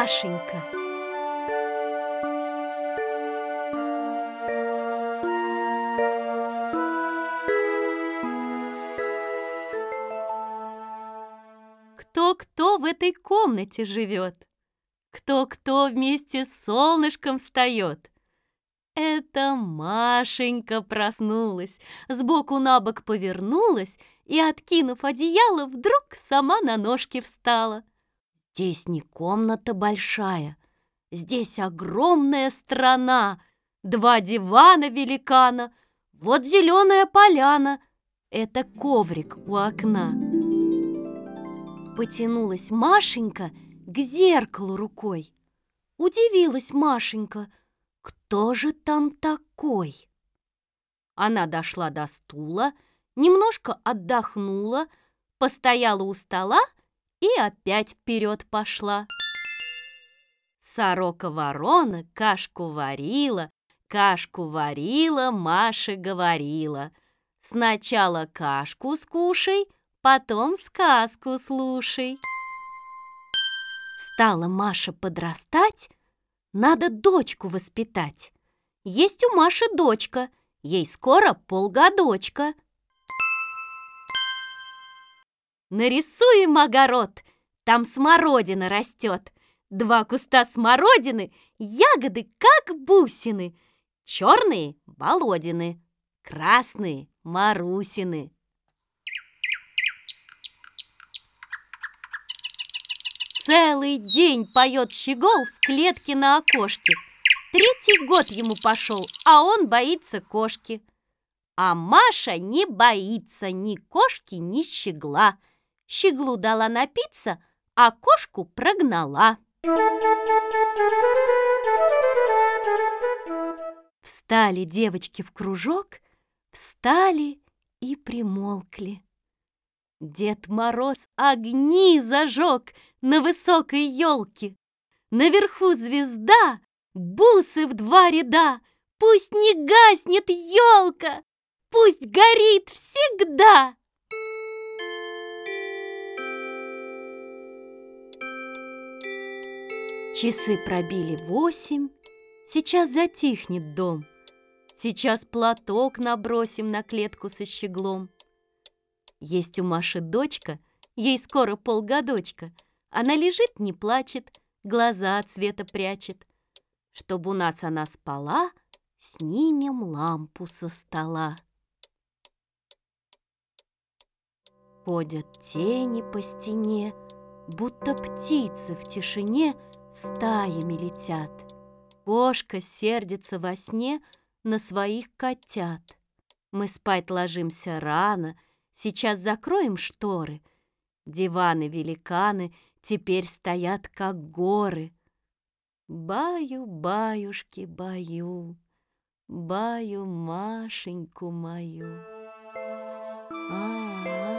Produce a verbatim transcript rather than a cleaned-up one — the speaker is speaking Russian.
Машенька. Кто-кто в этой комнате живет? Кто-кто вместе с солнышком встает? Это Машенька проснулась, сбоку на бок повернулась и, откинув одеяло, вдруг сама на ножки встала. Здесь не комната большая, здесь огромная страна, два дивана великана, вот зеленая поляна, это коврик у окна. Потянулась Машенька к зеркалу рукой. Удивилась Машенька, кто же там такой? Она дошла до стула, немножко отдохнула, постояла у стола и опять вперед пошла. Сорока-ворона кашку варила, кашку варила, Маше говорила: сначала кашку скушай, потом сказку слушай. Стала Маша подрастать, надо дочку воспитать. Есть у Маши дочка, ей скоро полгодочка. Нарисуем огород, там смородина растет. Два куста смородины, ягоды как бусины. Черные – Володины, красные – Марусины. Целый день поет щегол в клетке на окошке. Третий год ему пошел, а он боится кошки. А Маша не боится ни кошки, ни щегла. Щеглу дала напиться, а кошку прогнала. Встали девочки в кружок, встали и примолкли. Дед Мороз огни зажег на высокой елке. Наверху звезда, бусы в два ряда. Пусть не гаснет елка, пусть горит всегда. Часы пробили восемь, сейчас затихнет дом. Сейчас платок набросим на клетку со щеглом. Есть у Маши дочка, ей скоро полгодочка. Она лежит, не плачет, глаза от света прячет. Чтоб у нас она спала, снимем лампу со стола. Ходят тени по стене, будто птицы в тишине стаями летят. Кошка сердится во сне на своих котят. Мы спать ложимся рано, сейчас закроем шторы. Диваны-великаны теперь стоят, как горы. Баю, баюшки, баю, баю Машеньку мою. А-а-а.